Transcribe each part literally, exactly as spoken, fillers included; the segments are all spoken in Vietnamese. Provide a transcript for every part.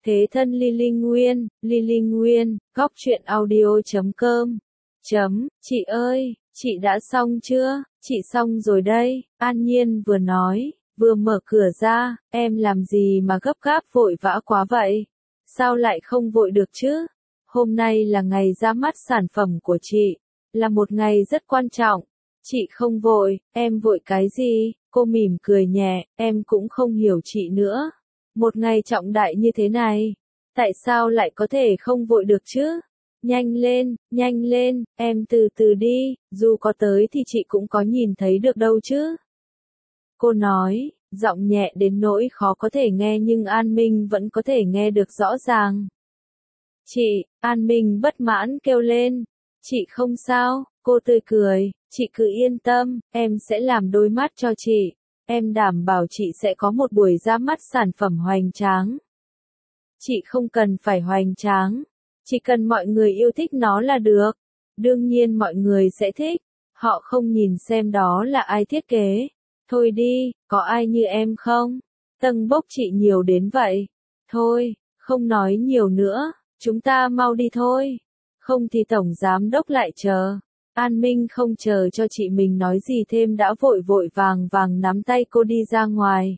Thế thân Lily Nguyên, Lily Nguyên, góc truyện audio chấm com. Chấm, chị ơi, chị đã xong chưa? Chị xong rồi đây, An Nhiên vừa nói, vừa mở cửa ra, em làm gì mà gấp gáp vội vã quá vậy? Sao lại không vội được chứ? Hôm nay là ngày ra mắt sản phẩm của chị, là một ngày rất quan trọng. Chị không vội, em vội cái gì? Cô mỉm cười nhẹ, em cũng không hiểu chị nữa. Một ngày trọng đại như thế này, tại sao lại có thể không vội được chứ? Nhanh lên, nhanh lên, em từ từ đi, dù có tới thì chị cũng có nhìn thấy được đâu chứ. Cô nói, giọng nhẹ đến nỗi khó có thể nghe nhưng An Minh vẫn có thể nghe được rõ ràng. Chị, An Minh bất mãn kêu lên. Chị không sao, cô tươi cười, chị cứ yên tâm, em sẽ làm đôi mắt cho chị. Em đảm bảo chị sẽ có một buổi ra mắt sản phẩm hoành tráng. Chị không cần phải hoành tráng, chỉ cần mọi người yêu thích nó là được. Đương nhiên mọi người sẽ thích, họ không nhìn xem đó là ai thiết kế. Thôi đi, có ai như em không? Tâng bốc chị nhiều đến vậy. Thôi, không nói nhiều nữa, chúng ta mau đi thôi. Không thì tổng giám đốc lại chờ. An Minh không chờ cho chị mình nói gì thêm đã vội vội vàng vàng nắm tay cô đi ra ngoài.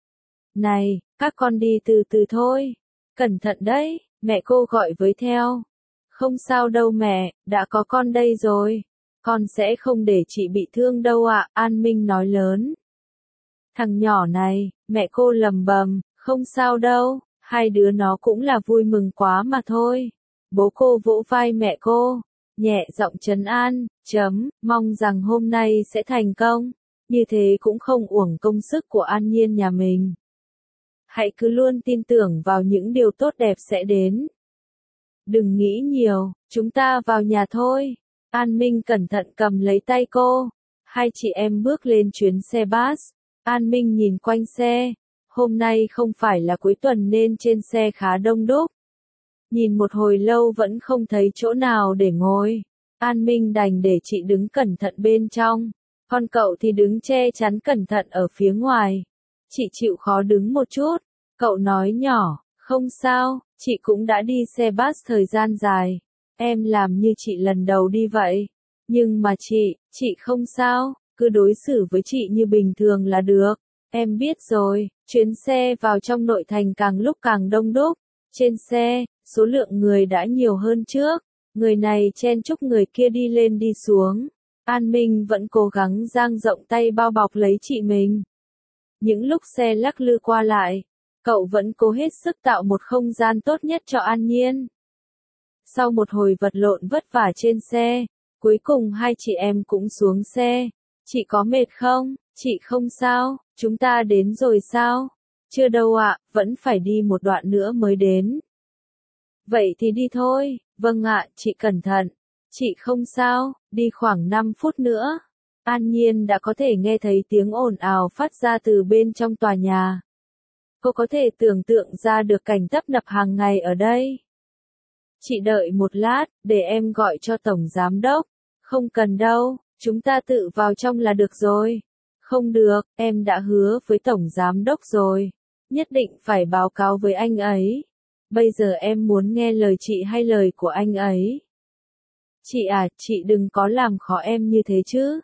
Này, các con đi từ từ thôi. Cẩn thận đấy, mẹ cô gọi với theo. Không sao đâu mẹ, đã có con đây rồi. Con sẽ không để chị bị thương đâu ạ, An Minh nói lớn. Thằng nhỏ này, mẹ cô lầm bầm, không sao đâu, hai đứa nó cũng là vui mừng quá mà thôi. Bố cô vỗ vai mẹ cô, nhẹ giọng trấn an, chấm, mong rằng hôm nay sẽ thành công, như thế cũng không uổng công sức của An Nhiên nhà mình. Hãy cứ luôn tin tưởng vào những điều tốt đẹp sẽ đến. Đừng nghĩ nhiều, chúng ta vào nhà thôi. An Minh cẩn thận cầm lấy tay cô. Hai chị em bước lên chuyến xe bus. An Minh nhìn quanh xe. Hôm nay không phải là cuối tuần nên trên xe khá đông đúc. Nhìn một hồi lâu vẫn không thấy chỗ nào để ngồi. An Minh đành để chị đứng cẩn thận bên trong. Còn cậu thì đứng che chắn cẩn thận ở phía ngoài. Chị chịu khó đứng một chút. Cậu nói nhỏ, không sao, chị cũng đã đi xe bus thời gian dài. Em làm như chị lần đầu đi vậy. Nhưng mà chị, chị không sao, cứ đối xử với chị như bình thường là được. Em biết rồi, chuyến xe vào trong nội thành càng lúc càng đông đúc. Trên xe, số lượng người đã nhiều hơn trước. Người này chen chúc người kia đi lên đi xuống. An Minh vẫn cố gắng dang rộng tay bao bọc lấy chị mình. Những lúc xe lắc lư qua lại, cậu vẫn cố hết sức tạo một không gian tốt nhất cho An Nhiên. Sau một hồi vật lộn vất vả trên xe, cuối cùng hai chị em cũng xuống xe. Chị có mệt không? Chị không sao, chúng ta đến rồi sao? Chưa đâu ạ, vẫn phải đi một đoạn nữa mới đến. Vậy thì đi thôi, vâng ạ, chị cẩn thận. Chị không sao, đi khoảng năm phút nữa. An Nhiên đã có thể nghe thấy tiếng ồn ào phát ra từ bên trong tòa nhà. Cô có thể tưởng tượng ra được cảnh tấp nập hàng ngày ở đây. Chị đợi một lát, để em gọi cho tổng giám đốc. Không cần đâu, chúng ta tự vào trong là được rồi. Không được, em đã hứa với tổng giám đốc rồi. Nhất định phải báo cáo với anh ấy. Bây giờ em muốn nghe lời chị hay lời của anh ấy? Chị à, chị đừng có làm khó em như thế chứ.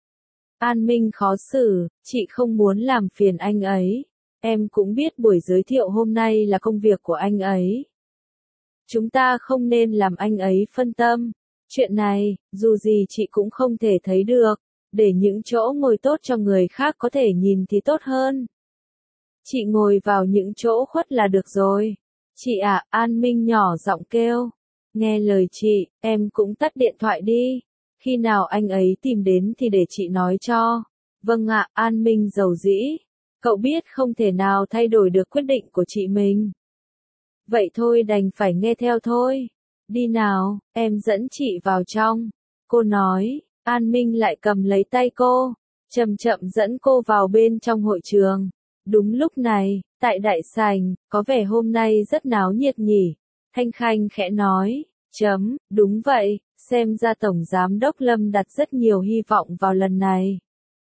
An Minh khó xử, chị không muốn làm phiền anh ấy. Em cũng biết buổi giới thiệu hôm nay là công việc của anh ấy. Chúng ta không nên làm anh ấy phân tâm. Chuyện này, dù gì chị cũng không thể thấy được. Để những chỗ ngồi tốt cho người khác có thể nhìn thì tốt hơn. Chị ngồi vào những chỗ khuất là được rồi. Chị à, An Minh nhỏ giọng kêu. Nghe lời chị, em cũng tắt điện thoại đi. Khi nào anh ấy tìm đến thì để chị nói cho. Vâng ạ, An Minh giàu dĩ. Cậu biết không thể nào thay đổi được quyết định của chị mình. Vậy thôi đành phải nghe theo thôi. Đi nào, em dẫn chị vào trong. Cô nói, An Minh lại cầm lấy tay cô. Chậm chậm dẫn cô vào bên trong hội trường. Đúng lúc này, tại đại sảnh, có vẻ hôm nay rất náo nhiệt nhỉ. Thanh Khanh khẽ nói, chấm, đúng vậy, xem ra Tổng Giám đốc Lâm đặt rất nhiều hy vọng vào lần này.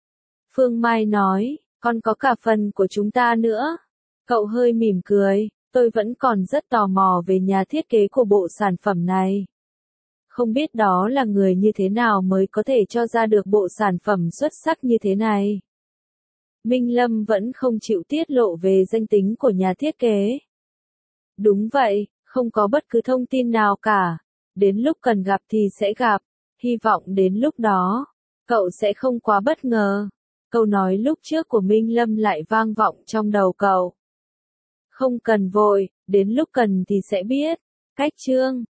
Phương Mai nói, còn có cả phần của chúng ta nữa. Cậu hơi mỉm cười, Tôi vẫn còn rất tò mò về nhà thiết kế của bộ sản phẩm này. Không biết đó là người như thế nào mới có thể cho ra được bộ sản phẩm xuất sắc như thế này. Minh Lâm vẫn không chịu tiết lộ về danh tính của nhà thiết kế. Đúng vậy, không có bất cứ thông tin nào cả. Đến lúc cần gặp thì sẽ gặp. Hy vọng đến lúc đó, cậu sẽ không quá bất ngờ. Câu nói lúc trước của Minh Lâm lại vang vọng trong đầu cậu. Không cần vội, đến lúc cần thì sẽ biết. Cách chương